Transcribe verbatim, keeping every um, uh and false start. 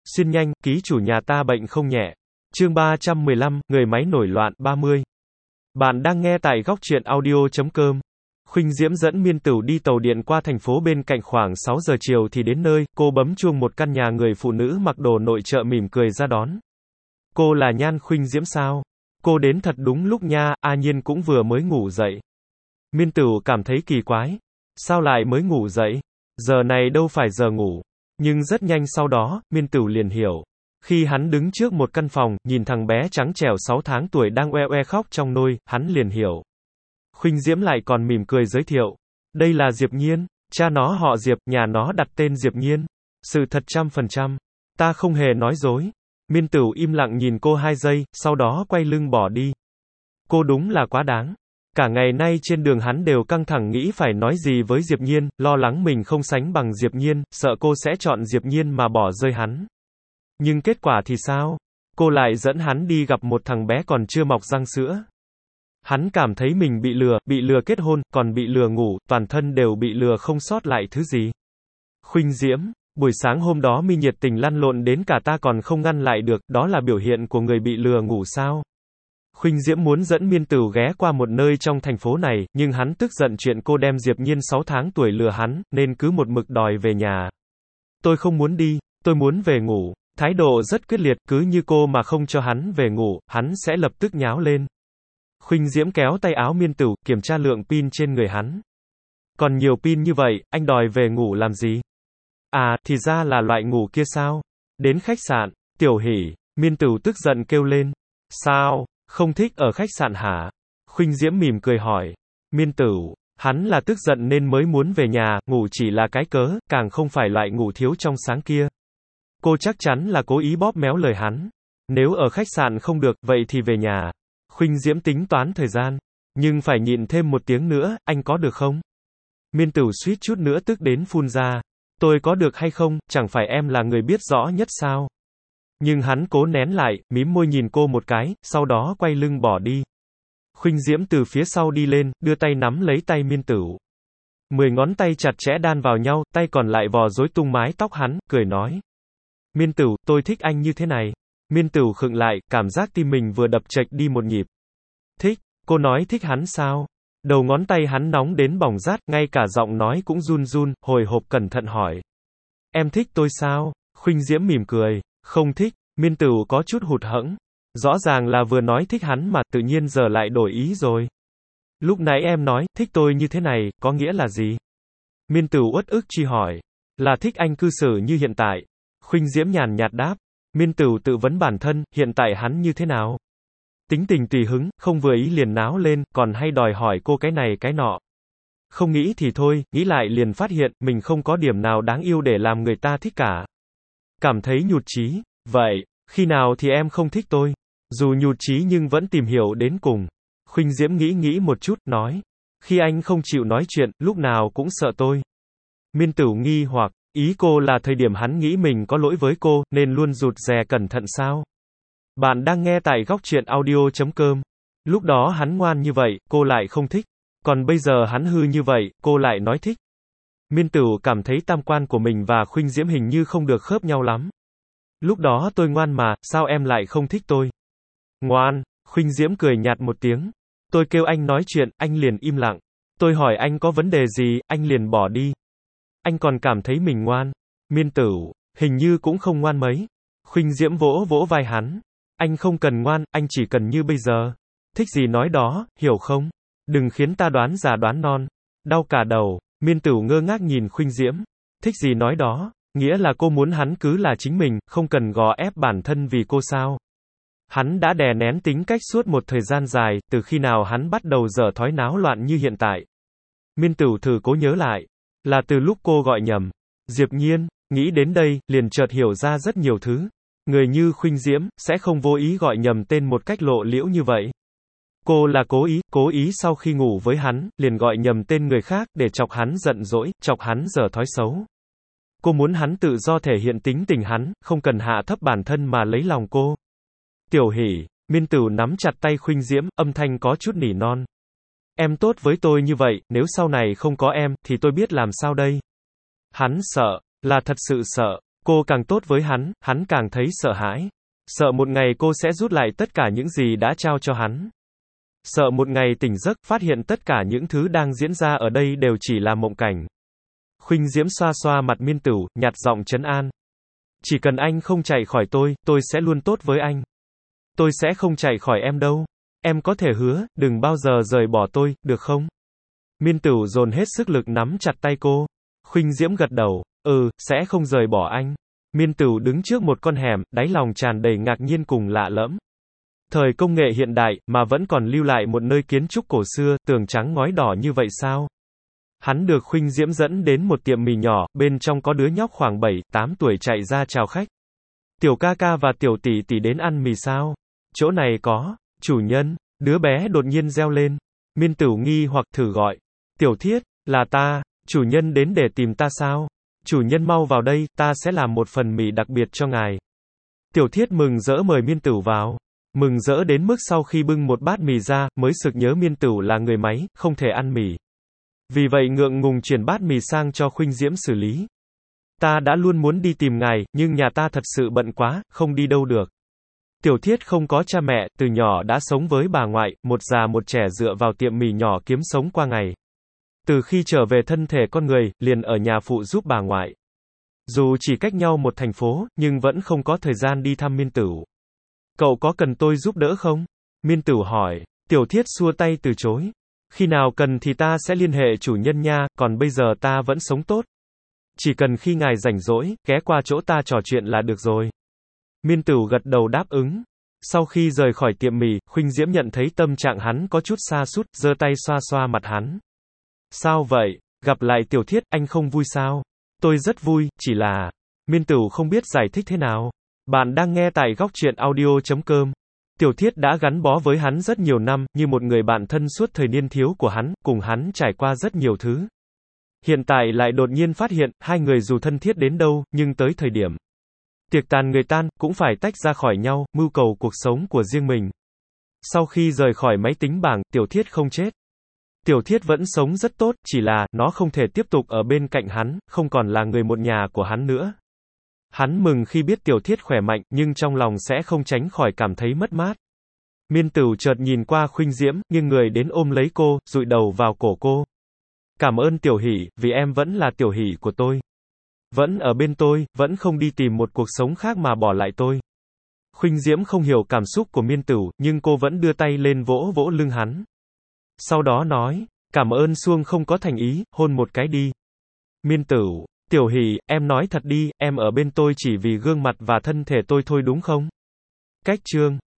Xuyên nhanh, ký chủ nhà ta bệnh không nhẹ. Chương ba trăm mười lăm, người máy nổi loạn, ba mươi. Bạn đang nghe tại góc truyện audio chấm com. Khuynh Diễm dẫn Miên Tửu đi tàu điện qua thành phố bên cạnh khoảng sáu giờ chiều thì đến nơi, cô bấm chuông một căn nhà người phụ nữ mặc đồ nội trợ mỉm cười ra đón. Cô là Nhan Khuynh Diễm sao? Cô đến thật đúng lúc nha, A Nhiên cũng vừa mới ngủ dậy. Miên Tửu cảm thấy kỳ quái. Sao lại mới ngủ dậy? Giờ này đâu phải giờ ngủ. Nhưng rất nhanh sau đó, Miên Tửu liền hiểu. Khi hắn đứng trước một căn phòng, nhìn thằng bé trắng trẻo sáu tháng tuổi đang oe oe khóc trong nôi, hắn liền hiểu. Khuynh Diễm lại còn mỉm cười giới thiệu. Đây là Diệp Nhiên, cha nó họ Diệp, nhà nó đặt tên Diệp Nhiên. Sự thật trăm phần trăm. Ta không hề nói dối. Miên Tửu im lặng nhìn cô hai giây, sau đó quay lưng bỏ đi. Cô đúng là quá đáng. Cả ngày nay trên đường hắn đều căng thẳng nghĩ phải nói gì với Diệp Nhiên, lo lắng mình không sánh bằng Diệp Nhiên, sợ cô sẽ chọn Diệp Nhiên mà bỏ rơi hắn. Nhưng kết quả thì sao? Cô lại dẫn hắn đi gặp một thằng bé còn chưa mọc răng sữa. Hắn cảm thấy mình bị lừa, bị lừa kết hôn, còn bị lừa ngủ, toàn thân đều bị lừa không sót lại thứ gì. Khuynh Diễm, buổi sáng hôm đó mi nhiệt tình lăn lộn đến cả ta còn không ngăn lại được, đó là biểu hiện của người bị lừa ngủ sao? Khuynh Diễm muốn dẫn Miên Tửu ghé qua một nơi trong thành phố này, nhưng hắn tức giận chuyện cô đem Diệp Nhiên sáu tháng tuổi lừa hắn, nên cứ một mực đòi về nhà. Tôi không muốn đi, tôi muốn về ngủ. Thái độ rất quyết liệt, cứ như cô mà không cho hắn về ngủ, hắn sẽ lập tức nháo lên. Khuynh Diễm kéo tay áo Miên Tửu, kiểm tra lượng pin trên người hắn. Còn nhiều pin như vậy, anh đòi về ngủ làm gì? À, thì ra là loại ngủ kia sao? Đến khách sạn, Tiểu Hỉ, Miên Tửu tức giận kêu lên. Sao, không thích ở khách sạn hả? Khuynh Diễm mỉm cười hỏi. Miên Tửu, hắn là tức giận nên mới muốn về nhà, ngủ chỉ là cái cớ, càng không phải loại ngủ thiếu trong sáng kia. Cô chắc chắn là cố ý bóp méo lời hắn. Nếu ở khách sạn không được, vậy thì về nhà. Khuynh Diễm tính toán thời gian. Nhưng phải nhịn thêm một tiếng nữa, anh có được không? Miên Tửu suýt chút nữa tức đến phun ra. Tôi có được hay không, chẳng phải em là người biết rõ nhất sao? Nhưng hắn cố nén lại, mím môi nhìn cô một cái, sau đó quay lưng bỏ đi. Khuynh Diễm từ phía sau đi lên, đưa tay nắm lấy tay Miên Tửu. Mười ngón tay chặt chẽ đan vào nhau, tay còn lại vò rối tung mái tóc hắn, cười nói. Miên Tửu, tôi thích anh như thế này. Miên Tửu khựng lại, cảm giác tim mình vừa đập chệch đi một nhịp. Thích, cô nói thích hắn sao? Đầu ngón tay hắn nóng đến bỏng rát, ngay cả giọng nói cũng run run, hồi hộp cẩn thận hỏi. Em thích tôi sao? Khuynh Diễm mỉm cười. Không thích, Miên Tửu có chút hụt hẫng. Rõ ràng là vừa nói thích hắn mà tự nhiên giờ lại đổi ý rồi. Lúc nãy em nói, thích tôi như thế này, có nghĩa là gì? Miên Tửu uất ức truy hỏi. Là thích anh cư xử như hiện tại. Khuynh Diễm nhàn nhạt đáp. Miên Tửu tự vấn bản thân, hiện tại hắn như thế nào? Tính tình tùy hứng, không vừa ý liền náo lên, còn hay đòi hỏi cô cái này cái nọ. Không nghĩ thì thôi, nghĩ lại liền phát hiện, mình không có điểm nào đáng yêu để làm người ta thích cả. Cảm thấy nhụt chí. Vậy, khi nào thì em không thích tôi? Dù nhụt chí nhưng vẫn tìm hiểu đến cùng. Khuynh Diễm nghĩ nghĩ một chút, nói. Khi anh không chịu nói chuyện, lúc nào cũng sợ tôi. Miên Tửu nghi hoặc. Ý cô là thời điểm hắn nghĩ mình có lỗi với cô, nên luôn rụt rè cẩn thận sao? Bạn đang nghe tại góc truyện audio chấm com. Lúc đó hắn ngoan như vậy, cô lại không thích. Còn bây giờ hắn hư như vậy, cô lại nói thích. Miên Tửu cảm thấy tam quan của mình và Khuynh Diễm hình như không được khớp nhau lắm. Lúc đó tôi ngoan mà, sao em lại không thích tôi? Ngoan, Khuynh Diễm cười nhạt một tiếng. Tôi kêu anh nói chuyện, anh liền im lặng. Tôi hỏi anh có vấn đề gì, anh liền bỏ đi. Anh còn cảm thấy mình ngoan. Miên Tửu, hình như cũng không ngoan mấy. Khuynh Diễm vỗ vỗ vai hắn. Anh không cần ngoan, anh chỉ cần như bây giờ. Thích gì nói đó, hiểu không? Đừng khiến ta đoán già đoán non. Đau cả đầu. Miên Tửu ngơ ngác nhìn Khuynh Diễm. Thích gì nói đó, nghĩa là cô muốn hắn cứ là chính mình, không cần gò ép bản thân vì cô sao? Hắn đã đè nén tính cách suốt một thời gian dài, từ khi nào hắn bắt đầu dở thói náo loạn như hiện tại. Miên Tửu thử cố nhớ lại. Là từ lúc cô gọi nhầm. Diệp Nhiên, nghĩ đến đây, liền chợt hiểu ra rất nhiều thứ. Người như Khuynh Diễm, sẽ không vô ý gọi nhầm tên một cách lộ liễu như vậy. Cô là cố ý, cố ý sau khi ngủ với hắn, liền gọi nhầm tên người khác, để chọc hắn giận dỗi, chọc hắn dở thói xấu. Cô muốn hắn tự do thể hiện tính tình hắn, không cần hạ thấp bản thân mà lấy lòng cô. Tiểu Hỉ, Miên Tửu nắm chặt tay Khuynh Diễm, âm thanh có chút nỉ non. Em tốt với tôi như vậy, nếu sau này không có em, thì tôi biết làm sao đây? Hắn sợ, là thật sự sợ. Cô càng tốt với hắn, hắn càng thấy sợ hãi. Sợ một ngày cô sẽ rút lại tất cả những gì đã trao cho hắn. Sợ một ngày tỉnh giấc, phát hiện tất cả những thứ đang diễn ra ở đây đều chỉ là mộng cảnh. Khuynh Diễm xoa xoa mặt Miên Tửu, nhạt giọng trấn an. Chỉ cần anh không chạy khỏi tôi, tôi sẽ luôn tốt với anh. Tôi sẽ không chạy khỏi em đâu. Em có thể hứa, đừng bao giờ rời bỏ tôi, được không? Miên Tửu dồn hết sức lực nắm chặt tay cô. Khuynh Diễm gật đầu. Ừ, sẽ không rời bỏ anh. Miên Tửu đứng trước một con hẻm, đáy lòng tràn đầy ngạc nhiên cùng lạ lẫm. Thời công nghệ hiện đại, mà vẫn còn lưu lại một nơi kiến trúc cổ xưa, tường trắng ngói đỏ như vậy sao? Hắn được Khuynh Diễm dẫn đến một tiệm mì nhỏ, bên trong có đứa nhóc khoảng bảy, tám tuổi chạy ra chào khách. Tiểu ca ca và tiểu tỷ tỷ đến ăn mì sao? Chỗ này có, chủ nhân, đứa bé đột nhiên reo lên. Miên Tửu nghi hoặc thử gọi. Tiểu Thiết, là ta, chủ nhân đến để tìm ta sao? Chủ nhân mau vào đây, ta sẽ làm một phần mì đặc biệt cho ngài. Tiểu Thiết mừng rỡ mời Miên Tửu vào. Mừng rỡ đến mức sau khi bưng một bát mì ra, mới sực nhớ Miên Tửu là người máy, không thể ăn mì. Vì vậy ngượng ngùng chuyển bát mì sang cho Khuynh Diễm xử lý. Ta đã luôn muốn đi tìm ngài, nhưng nhà ta thật sự bận quá, không đi đâu được. Tiểu Thiết không có cha mẹ, từ nhỏ đã sống với bà ngoại, một già một trẻ dựa vào tiệm mì nhỏ kiếm sống qua ngày. Từ khi trở về thân thể con người, liền ở nhà phụ giúp bà ngoại. Dù chỉ cách nhau một thành phố, nhưng vẫn không có thời gian đi thăm Miên Tửu. Cậu có cần tôi giúp đỡ không? Miên Tửu hỏi. Tiểu Thiết xua tay từ chối. Khi nào cần thì ta sẽ liên hệ chủ nhân nha, còn bây giờ ta vẫn sống tốt. Chỉ cần khi ngài rảnh rỗi, ghé qua chỗ ta trò chuyện là được rồi. Miên Tửu gật đầu đáp ứng. Sau khi rời khỏi tiệm mì, Khuynh Diễm nhận thấy tâm trạng hắn có chút sa sút, giơ tay xoa xoa mặt hắn. Sao vậy? Gặp lại Tiểu Thiết, anh không vui sao? Tôi rất vui, chỉ là... Miên Tửu không biết giải thích thế nào. Bạn đang nghe tại góc truyện audio chấm com. Tiểu Thiết đã gắn bó với hắn rất nhiều năm, như một người bạn thân suốt thời niên thiếu của hắn, cùng hắn trải qua rất nhiều thứ. Hiện tại lại đột nhiên phát hiện, hai người dù thân thiết đến đâu, nhưng tới thời điểm tiệc tàn người tan, cũng phải tách ra khỏi nhau, mưu cầu cuộc sống của riêng mình. Sau khi rời khỏi máy tính bảng, Tiểu Thiết không chết. Tiểu Thiết vẫn sống rất tốt, chỉ là, nó không thể tiếp tục ở bên cạnh hắn, không còn là người một nhà của hắn nữa. Hắn mừng khi biết Tiểu Thiết khỏe mạnh, nhưng trong lòng sẽ không tránh khỏi cảm thấy mất mát. Miên Tửu chợt nhìn qua Khuynh Diễm, nghiêng người đến ôm lấy cô, dụi đầu vào cổ cô. Cảm ơn Tiểu Hỷ, vì em vẫn là Tiểu Hỷ của tôi. Vẫn ở bên tôi, vẫn không đi tìm một cuộc sống khác mà bỏ lại tôi. Khuynh Diễm không hiểu cảm xúc của Miên Tửu, nhưng cô vẫn đưa tay lên vỗ vỗ lưng hắn. Sau đó nói, cảm ơn Xuông không có thành ý, hôn một cái đi. Miên Tửu, Tiểu Hỷ, em nói thật đi, em ở bên tôi chỉ vì gương mặt và thân thể tôi thôi đúng không? Cách chương